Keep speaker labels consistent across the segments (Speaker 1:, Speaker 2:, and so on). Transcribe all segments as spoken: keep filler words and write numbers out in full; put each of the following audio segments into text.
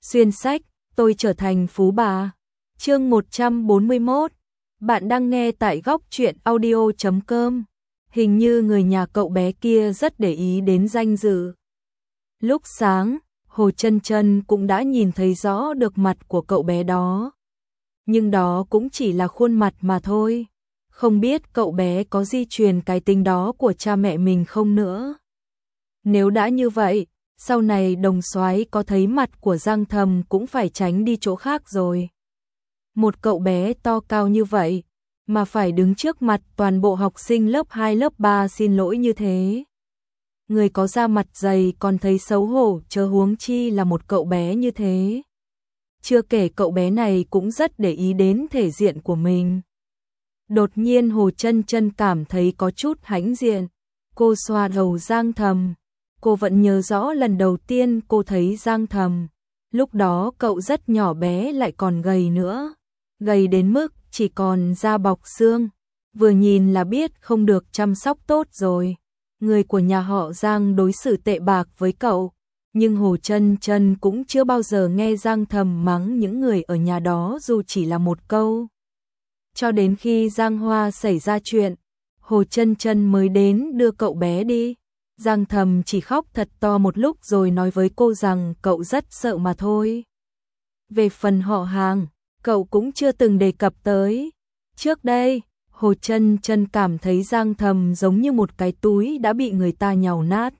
Speaker 1: Xuyên sách, tôi trở thành phú bà. Chương một trăm bốn mươi mốt. Bạn đang nghe tại góc truyện audio chấm com. Hình như người nhà cậu bé kia rất để ý đến danh dự. Lúc sáng, Hồ Chân Chân cũng đã nhìn thấy rõ được mặt của cậu bé đó. Nhưng đó cũng chỉ là khuôn mặt mà thôi. Không biết cậu bé có di truyền cái tính đó của cha mẹ mình không nữa. Nếu đã như vậy, sau này Đồng Soái có thấy mặt của Giang Thầm cũng phải tránh đi chỗ khác rồi. Một cậu bé to cao như vậy, mà phải đứng trước mặt toàn bộ học sinh lớp hai lớp ba xin lỗi như thế. Người có da mặt dày còn thấy xấu hổ, chớ huống chi là một cậu bé như thế. Chưa kể cậu bé này cũng rất để ý đến thể diện của mình. Đột nhiên Hồ Chân Chân cảm thấy có chút hãnh diện. Cô xoa đầu Giang Thầm. Cô vẫn nhớ rõ lần đầu tiên cô thấy Giang Thầm. Lúc đó cậu rất nhỏ bé lại còn gầy nữa. Gầy đến mức chỉ còn da bọc xương. Vừa nhìn là biết không được chăm sóc tốt rồi. Người của nhà họ Giang đối xử tệ bạc với cậu. Nhưng Hồ Chân Chân cũng chưa bao giờ nghe Giang Thầm mắng những người ở nhà đó dù chỉ là một câu. Cho đến khi Giang Hoa xảy ra chuyện, Hồ Chân Chân mới đến đưa cậu bé đi. Giang Thầm chỉ khóc thật to một lúc rồi nói với cô rằng cậu rất sợ mà thôi. Về phần họ hàng, cậu cũng chưa từng đề cập tới. Trước đây, Hồ Chân Chân cảm thấy Giang Thầm giống như một cái túi đã bị người ta nhàu nát.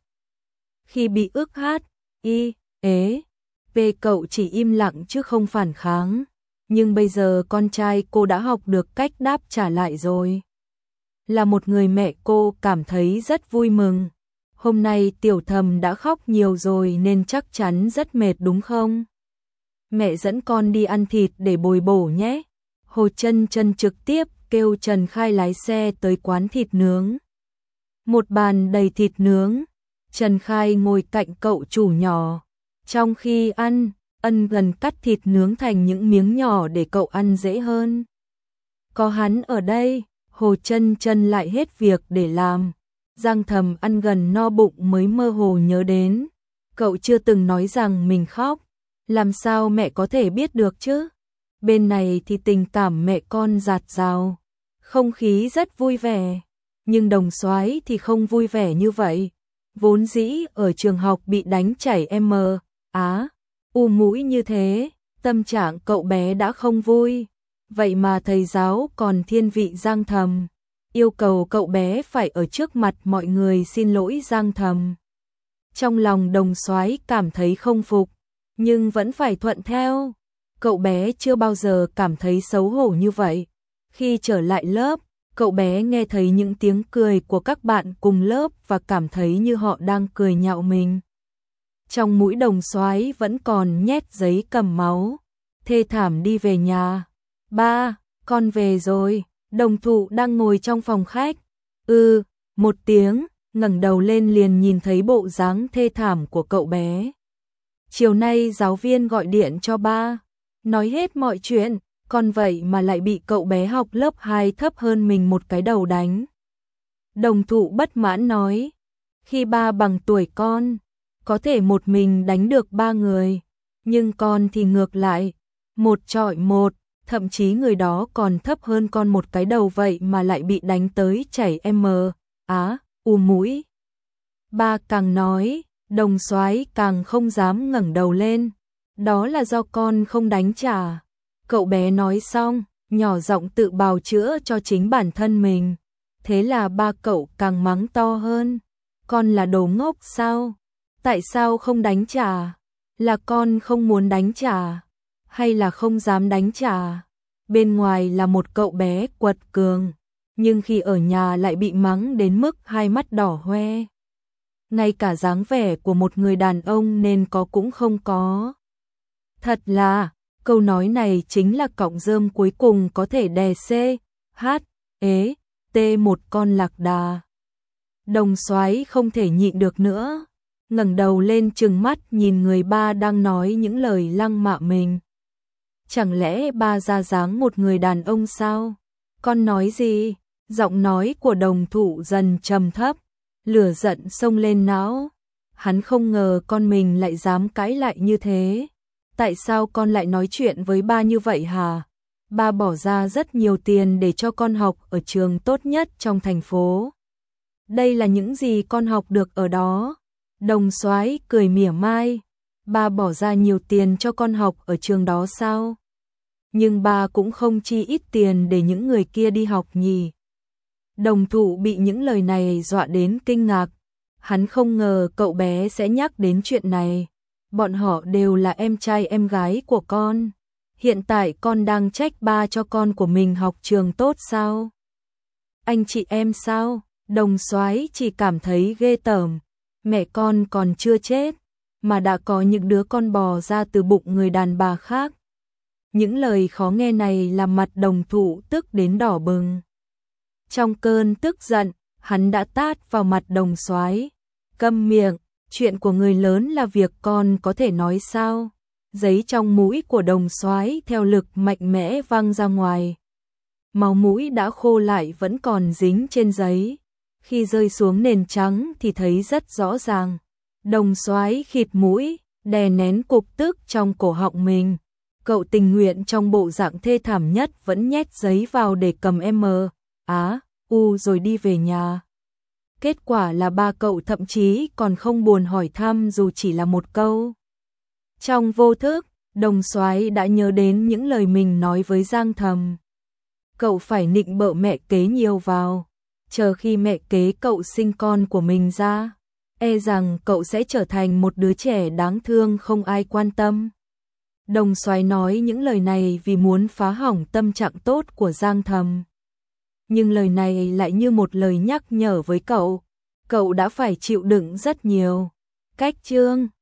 Speaker 1: Khi bị ức hát, y, ế, về cậu chỉ im lặng chứ không phản kháng. Nhưng bây giờ con trai cô đã học được cách đáp trả lại rồi. Là một người mẹ, cô cảm thấy rất vui mừng. Hôm nay Tiểu Thầm đã khóc nhiều rồi nên chắc chắn rất mệt đúng không? Mẹ dẫn con đi ăn thịt để bồi bổ nhé. Hồ Chân Chân trực tiếp kêu Trần Khai lái xe tới quán thịt nướng. Một bàn đầy thịt nướng. Trần Khai ngồi cạnh cậu chủ nhỏ. Trong khi ăn, Ân gần cắt thịt nướng thành những miếng nhỏ để cậu ăn dễ hơn. Có hắn ở đây, Hồ Chân Chân lại hết việc để làm. Giang Thầm ăn gần no bụng mới mơ hồ nhớ đến. Cậu chưa từng nói rằng mình khóc. Làm sao mẹ có thể biết được chứ? Bên này thì tình cảm mẹ con dạt dào. Không khí rất vui vẻ. Nhưng Đồng Soái thì không vui vẻ như vậy. Vốn dĩ ở trường học bị đánh chảy M, Á, U mũi như thế. Tâm trạng cậu bé đã không vui. Vậy mà thầy giáo còn thiên vị Giang Thầm. Yêu cầu cậu bé phải ở trước mặt mọi người xin lỗi Giang Thầm. Trong lòng Đồng Soái cảm thấy không phục, nhưng vẫn phải thuận theo. Cậu bé chưa bao giờ cảm thấy xấu hổ như vậy. Khi trở lại lớp, cậu bé nghe thấy những tiếng cười của các bạn cùng lớp và cảm thấy như họ đang cười nhạo mình. Trong mũi Đồng Soái vẫn còn nhét giấy cầm máu. Thê thảm đi về nhà. Ba, con về rồi. Đồng Thụ đang ngồi trong phòng khách. Ừ, một tiếng, ngẩng đầu lên liền nhìn thấy bộ dáng thê thảm của cậu bé. Chiều nay giáo viên gọi điện cho ba, nói hết mọi chuyện, còn vậy mà lại bị cậu bé học lớp hai thấp hơn mình một cái đầu đánh. Đồng Thụ bất mãn nói, khi ba bằng tuổi con, có thể một mình đánh được ba người, nhưng con thì ngược lại, một chọi một. Thậm chí người đó còn thấp hơn con một cái đầu vậy mà lại bị đánh tới chảy M, Á, U mũi. Ba càng nói, Đồng Soái càng không dám ngẩng đầu lên. Đó là do con không đánh trả. Cậu bé nói xong, nhỏ giọng tự bào chữa cho chính bản thân mình. Thế là ba cậu càng mắng to hơn. Con là đồ ngốc sao? Tại sao không đánh trả? Là con không muốn đánh trả? Hay là không dám đánh trả? Bên ngoài là một cậu bé quật cường, nhưng khi ở nhà lại bị mắng đến mức hai mắt đỏ hoe. Ngay cả dáng vẻ của một người đàn ông nên có cũng không có. Thật là, câu nói này chính là cọng rơm cuối cùng có thể đè C, H, ế, T một con lạc đà. Đồng Soái không thể nhịn được nữa, ngẩng đầu lên trừng mắt nhìn người ba đang nói những lời lăng mạ mình. Chẳng lẽ ba ra dáng một người đàn ông sao? Con nói gì? Giọng nói của Đồng Thụ dần trầm thấp, lửa giận xông lên não. Hắn không ngờ con mình lại dám cãi lại như thế. Tại sao con lại nói chuyện với ba như vậy hả? Ba bỏ ra rất nhiều tiền để cho con học ở trường tốt nhất trong thành phố. Đây là những gì con học được ở đó. Đồng Soái cười mỉa mai. Ba bỏ ra nhiều tiền cho con học ở trường đó sao? Nhưng ba cũng không chi ít tiền để những người kia đi học nhỉ. Đồng Thụ bị những lời này dọa đến kinh ngạc. Hắn không ngờ cậu bé sẽ nhắc đến chuyện này. Bọn họ đều là em trai em gái của con. Hiện tại con đang trách ba cho con của mình học trường tốt sao? Anh chị em sao? Đồng Soái chỉ cảm thấy ghê tởm. Mẹ con còn chưa chết, mà đã có những đứa con bò ra từ bụng người đàn bà khác. Những lời khó nghe này làm mặt Đồng Thụ tức đến đỏ bừng. Trong cơn tức giận, hắn đã tát vào mặt Đồng Soái. Câm miệng, chuyện của người lớn là việc con có thể nói sao? Giấy trong mũi của Đồng Soái theo lực mạnh mẽ văng ra ngoài. Máu mũi đã khô lại vẫn còn dính trên giấy. Khi rơi xuống nền trắng thì thấy rất rõ ràng. Đồng Soái khịt mũi, đè nén cục tức trong cổ họng mình. Cậu tình nguyện trong bộ dạng thê thảm nhất vẫn nhét giấy vào để cầm M, Á, U rồi đi về nhà. Kết quả là ba cậu thậm chí còn không buồn hỏi thăm dù chỉ là một câu. Trong vô thức, Đồng Soái đã nhớ đến những lời mình nói với Giang Thầm. Cậu phải nịnh bợ mẹ kế nhiều vào. Chờ khi mẹ kế cậu sinh con của mình ra, e rằng cậu sẽ trở thành một đứa trẻ đáng thương không ai quan tâm. Đồng Soái nói những lời này vì muốn phá hỏng tâm trạng tốt của Giang Thầm. Nhưng lời này lại như một lời nhắc nhở với cậu. Cậu đã phải chịu đựng rất nhiều. Cách chương